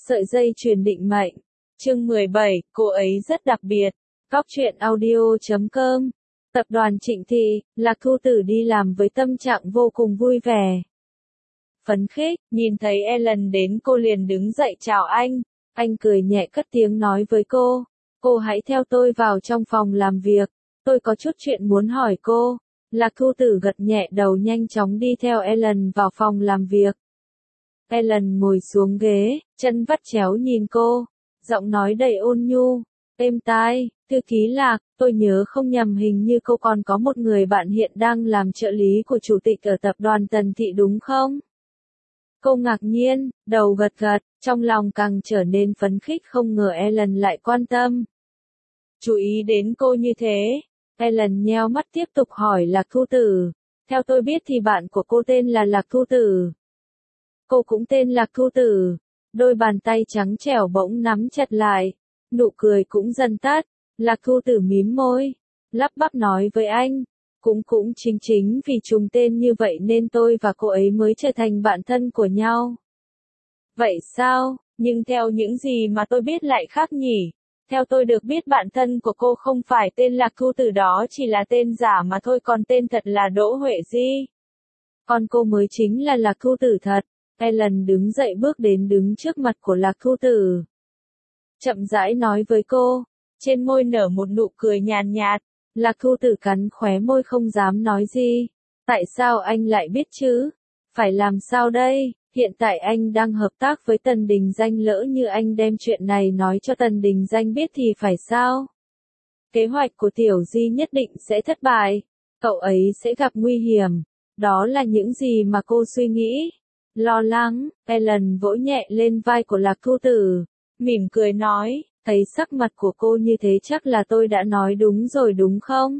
Sợi dây chuyền định mệnh. Chương 17, cô ấy rất đặc biệt. Góc truyện audio.com. Tập đoàn Trịnh Thị, Lạc Thu Tử đi làm với tâm trạng vô cùng vui vẻ. Phấn khích, nhìn thấy Ellen đến cô liền đứng dậy chào anh. Anh cười nhẹ cất tiếng nói với cô hãy theo tôi vào trong phòng làm việc, tôi có chút chuyện muốn hỏi cô. Lạc Thu Tử gật nhẹ đầu nhanh chóng đi theo Ellen vào phòng làm việc. Ellen ngồi xuống ghế, chân vắt chéo nhìn cô, giọng nói đầy ôn nhu, êm tai, thư ký Lạc, tôi nhớ không nhầm hình như cô còn có một người bạn hiện đang làm trợ lý của chủ tịch ở tập đoàn Tần Thị đúng không? Cô ngạc nhiên, đầu gật gật, trong lòng càng trở nên phấn khích không ngờ Ellen lại quan tâm. Chú ý đến cô như thế, Ellen nheo mắt tiếp tục hỏi Lạc Thu Tử, theo tôi biết thì bạn của cô tên là Lạc Thu Tử. Cô cũng tên Lạc Thu Tử, đôi bàn tay trắng trẻo bỗng nắm chặt lại, nụ cười cũng dần tắt, Lạc Thu Tử mím môi, lắp bắp nói với anh, cũng chính vì trùng tên như vậy nên tôi và cô ấy mới trở thành bạn thân của nhau. Vậy sao, nhưng theo những gì mà tôi biết lại khác nhỉ? Theo tôi được biết bạn thân của cô không phải tên Lạc Thu Tử đó chỉ là tên giả mà thôi còn tên thật là Đỗ Huệ Di. Còn cô mới chính là Lạc Thu Tử thật. Ellen đứng dậy bước đến đứng trước mặt của Lạc Thu Tử. Chậm rãi nói với cô, trên môi nở một nụ cười nhàn nhạt, Lạc Thu Tử cắn khóe môi không dám nói gì. Tại sao anh lại biết chứ? Phải làm sao đây? Hiện tại anh đang hợp tác với Tần Đình Danh, lỡ như anh đem chuyện này nói cho Tần Đình Danh biết thì phải sao? Kế hoạch của Tiểu Di nhất định sẽ thất bại, cậu ấy sẽ gặp nguy hiểm. Đó là những gì mà cô suy nghĩ. Lo lắng, Ellen vỗ nhẹ lên vai của Lạc Thu Tử, mỉm cười nói, thấy sắc mặt của cô như thế chắc là tôi đã nói đúng rồi đúng không?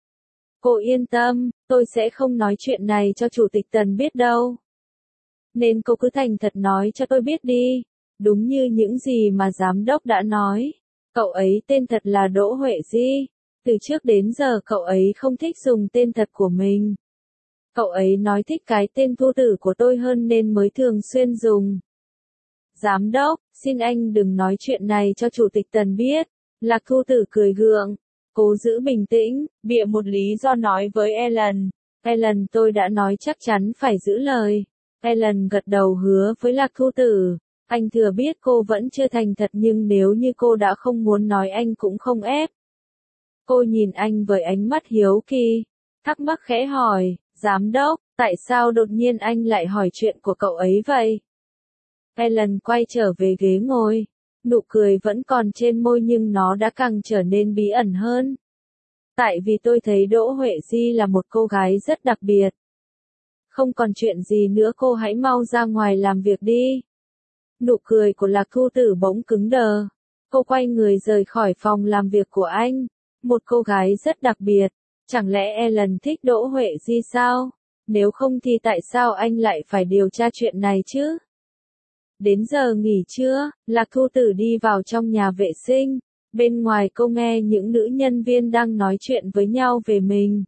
Cô yên tâm, tôi sẽ không nói chuyện này cho Chủ tịch Tần biết đâu. Nên cô cứ thành thật nói cho tôi biết đi, đúng như những gì mà giám đốc đã nói. Cậu ấy tên thật là Đỗ Huệ Di, từ trước đến giờ cậu ấy không thích dùng tên thật của mình. Cậu ấy nói thích cái tên Thu Tử của tôi hơn nên mới thường xuyên dùng. Giám đốc, xin anh đừng nói chuyện này cho Chủ tịch Tần biết. Lạc Thu Tử cười gượng, cố giữ bình tĩnh, bịa một lý do nói với Ellen. Ellen, tôi đã nói chắc chắn phải giữ lời. Ellen gật đầu hứa với Lạc Thu Tử. Anh thừa biết cô vẫn chưa thành thật nhưng nếu như cô đã không muốn nói anh cũng không ép. Cô nhìn anh với ánh mắt hiếu kỳ, thắc mắc khẽ hỏi. Giám đốc, tại sao đột nhiên anh lại hỏi chuyện của cậu ấy vậy? Ellen quay trở về ghế ngồi, nụ cười vẫn còn trên môi nhưng nó đã càng trở nên bí ẩn hơn. Tại vì tôi thấy Đỗ Huệ Di là một cô gái rất đặc biệt. Không còn chuyện gì nữa, cô hãy mau ra ngoài làm việc đi. Nụ cười của Lạc Thu Tử bỗng cứng đờ. Cô quay người rời khỏi phòng làm việc của anh. Một cô gái rất đặc biệt. Chẳng lẽ Ellen thích Đỗ Huệ Di sao? Nếu không thì tại sao anh lại phải điều tra chuyện này chứ? Đến giờ nghỉ trưa, Lạc Thu Tử đi vào trong nhà vệ sinh. Bên ngoài cô nghe những nữ nhân viên đang nói chuyện với nhau về mình.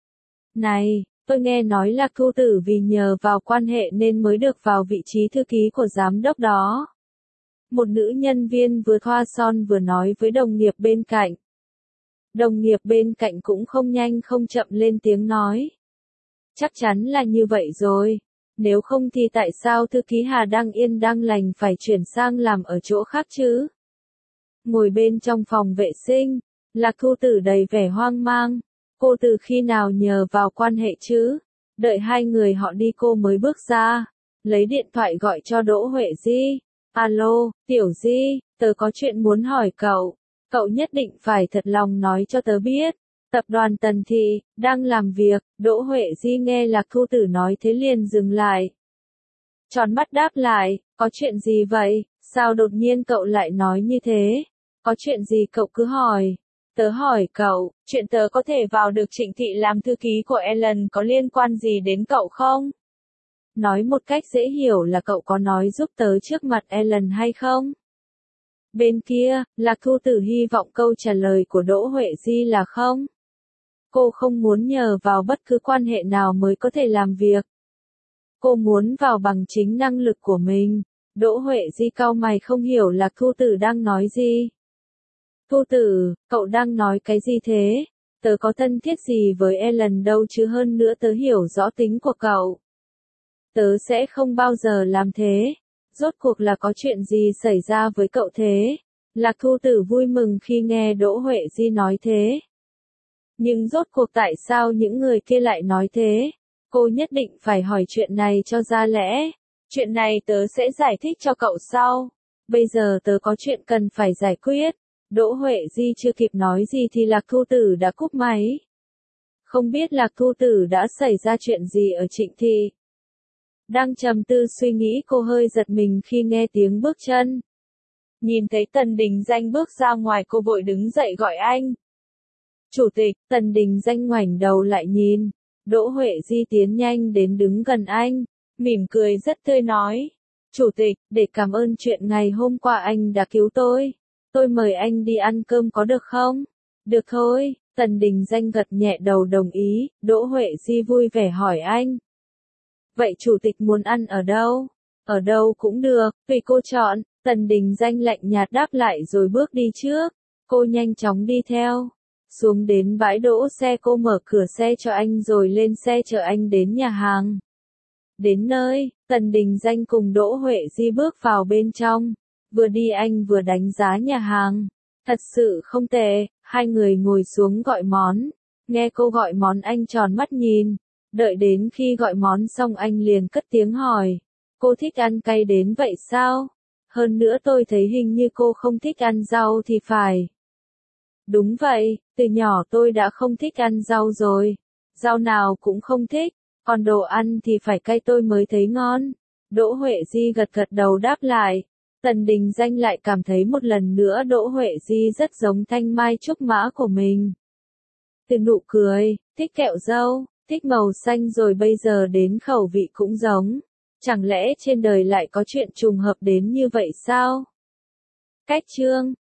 Này, tôi nghe nói Lạc Thu Tử vì nhờ vào quan hệ nên mới được vào vị trí thư ký của giám đốc đó. Một nữ nhân viên vừa thoa son vừa nói với đồng nghiệp bên cạnh. Đồng nghiệp bên cạnh cũng không nhanh không chậm lên tiếng nói. Chắc chắn là như vậy rồi. Nếu không thì tại sao thư ký Hà đang yên đang lành phải chuyển sang làm ở chỗ khác chứ? Ngồi bên trong phòng vệ sinh, Lạc Thu Tử đầy vẻ hoang mang. Cô từ khi nào nhờ vào quan hệ chứ? Đợi hai người họ đi cô mới bước ra. Lấy điện thoại gọi cho Đỗ Huệ Di. Alo, Tiểu Di, tớ có chuyện muốn hỏi cậu. Cậu nhất định phải thật lòng nói cho tớ biết. Tập đoàn Tần Thị, đang làm việc. Đỗ Huệ Di nghe Lạc Thu Tử nói thế liền dừng lại. Tròn mắt đáp lại, có chuyện gì vậy? Sao đột nhiên cậu lại nói như thế? Có chuyện gì cậu cứ hỏi. Tớ hỏi cậu, chuyện tớ có thể vào được Trịnh Thị làm thư ký của Ellen có liên quan gì đến cậu không? Nói một cách dễ hiểu là cậu có nói giúp tớ trước mặt Ellen hay không? Bên kia, Lạc Thu Tử hy vọng câu trả lời của Đỗ Huệ Di là không. Cô không muốn nhờ vào bất cứ quan hệ nào mới có thể làm việc. Cô muốn vào bằng chính năng lực của mình. Đỗ Huệ Di cau mày không hiểu là Thu Tử đang nói gì. Thu Tử, cậu đang nói cái gì thế? Tớ có thân thiết gì với Ellen đâu chứ, hơn nữa tớ hiểu rõ tính của cậu. Tớ sẽ không bao giờ làm thế. Rốt cuộc là có chuyện gì xảy ra với cậu thế? Lạc Thu Tử vui mừng khi nghe Đỗ Huệ Di nói thế. Nhưng rốt cuộc tại sao những người kia lại nói thế? Cô nhất định phải hỏi chuyện này cho ra lẽ. Chuyện này tớ sẽ giải thích cho cậu sau. Bây giờ tớ có chuyện cần phải giải quyết. Đỗ Huệ Di chưa kịp nói gì thì Lạc Thu Tử đã cúp máy. Không biết Lạc Thu Tử đã xảy ra chuyện gì ở Trịnh Thị. Đang trầm tư suy nghĩ, cô hơi giật mình khi nghe tiếng bước chân. Nhìn thấy Tần Đình Danh bước ra ngoài, cô vội đứng dậy gọi anh. Chủ tịch. Tần Đình Danh ngoảnh đầu lại nhìn. Đỗ Huệ Di tiến nhanh đến đứng gần anh, mỉm cười rất tươi nói. Chủ tịch, để cảm ơn chuyện ngày hôm qua anh đã cứu tôi mời anh đi ăn cơm có được không? Được thôi, Tần Đình Danh gật nhẹ đầu đồng ý. Đỗ Huệ Di vui vẻ hỏi anh. Vậy chủ tịch muốn ăn ở đâu? Ở đâu cũng được, tùy cô chọn. Tần Đình Danh lạnh nhạt đáp lại rồi bước đi trước. Cô nhanh chóng đi theo. Xuống đến bãi đỗ xe, cô mở cửa xe cho anh rồi lên xe chở anh đến nhà hàng. Đến nơi, Tần Đình Danh cùng Đỗ Huệ Di bước vào bên trong. Vừa đi anh vừa đánh giá nhà hàng. Thật sự không tệ. Hai người ngồi xuống gọi món. Nghe cô gọi món anh tròn mắt nhìn. Đợi đến khi gọi món xong anh liền cất tiếng hỏi. Cô thích ăn cay đến vậy sao? Hơn nữa tôi thấy hình như cô không thích ăn rau thì phải. Đúng vậy, từ nhỏ tôi đã không thích ăn rau rồi. Rau nào cũng không thích, còn đồ ăn thì phải cay tôi mới thấy ngon. Đỗ Huệ Di gật gật đầu đáp lại. Tần Đình Danh lại cảm thấy một lần nữa Đỗ Huệ Di rất giống thanh mai trúc mã của mình. Từ nụ cười, thích kẹo dâu, thích màu xanh rồi bây giờ đến khẩu vị cũng giống. Chẳng lẽ trên đời lại có chuyện trùng hợp đến như vậy sao? Cách chương